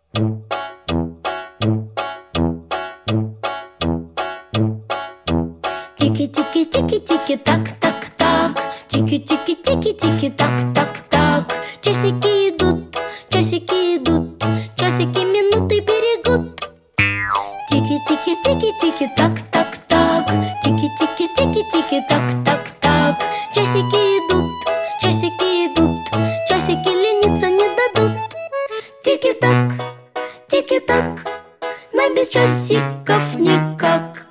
Тики-тики-тики-тики-так-так-так. Тики-тики-тики-тики-так-так-так. Часики идут, часики минуты берегут. Тики-тики-тики-тики-так-так-так. Тики-тики-тики-тики-так-так-так. Часики идут, часики лениться не дадут. Тики-так, тики-так, нам без часиков никак.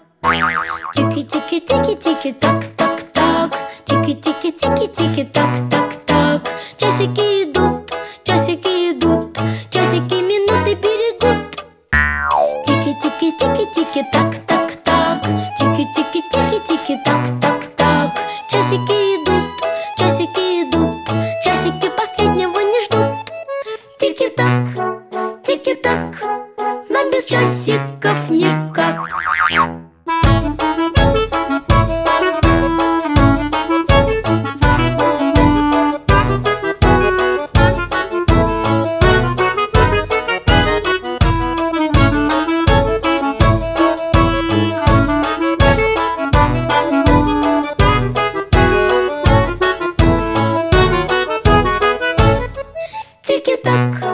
Тики-тики-тики-тики-так-так-так. Тики-тики-тики-тики-так-так-так. Часики идут, часики минуты берегут. Тики-тики-тики-тики-так-так-так. Тики-тики-тики-тики-так-так-так. Часики идут, часики последнего не ждут. Тики-так, тики-так, нам без часиков никак. Тики-так.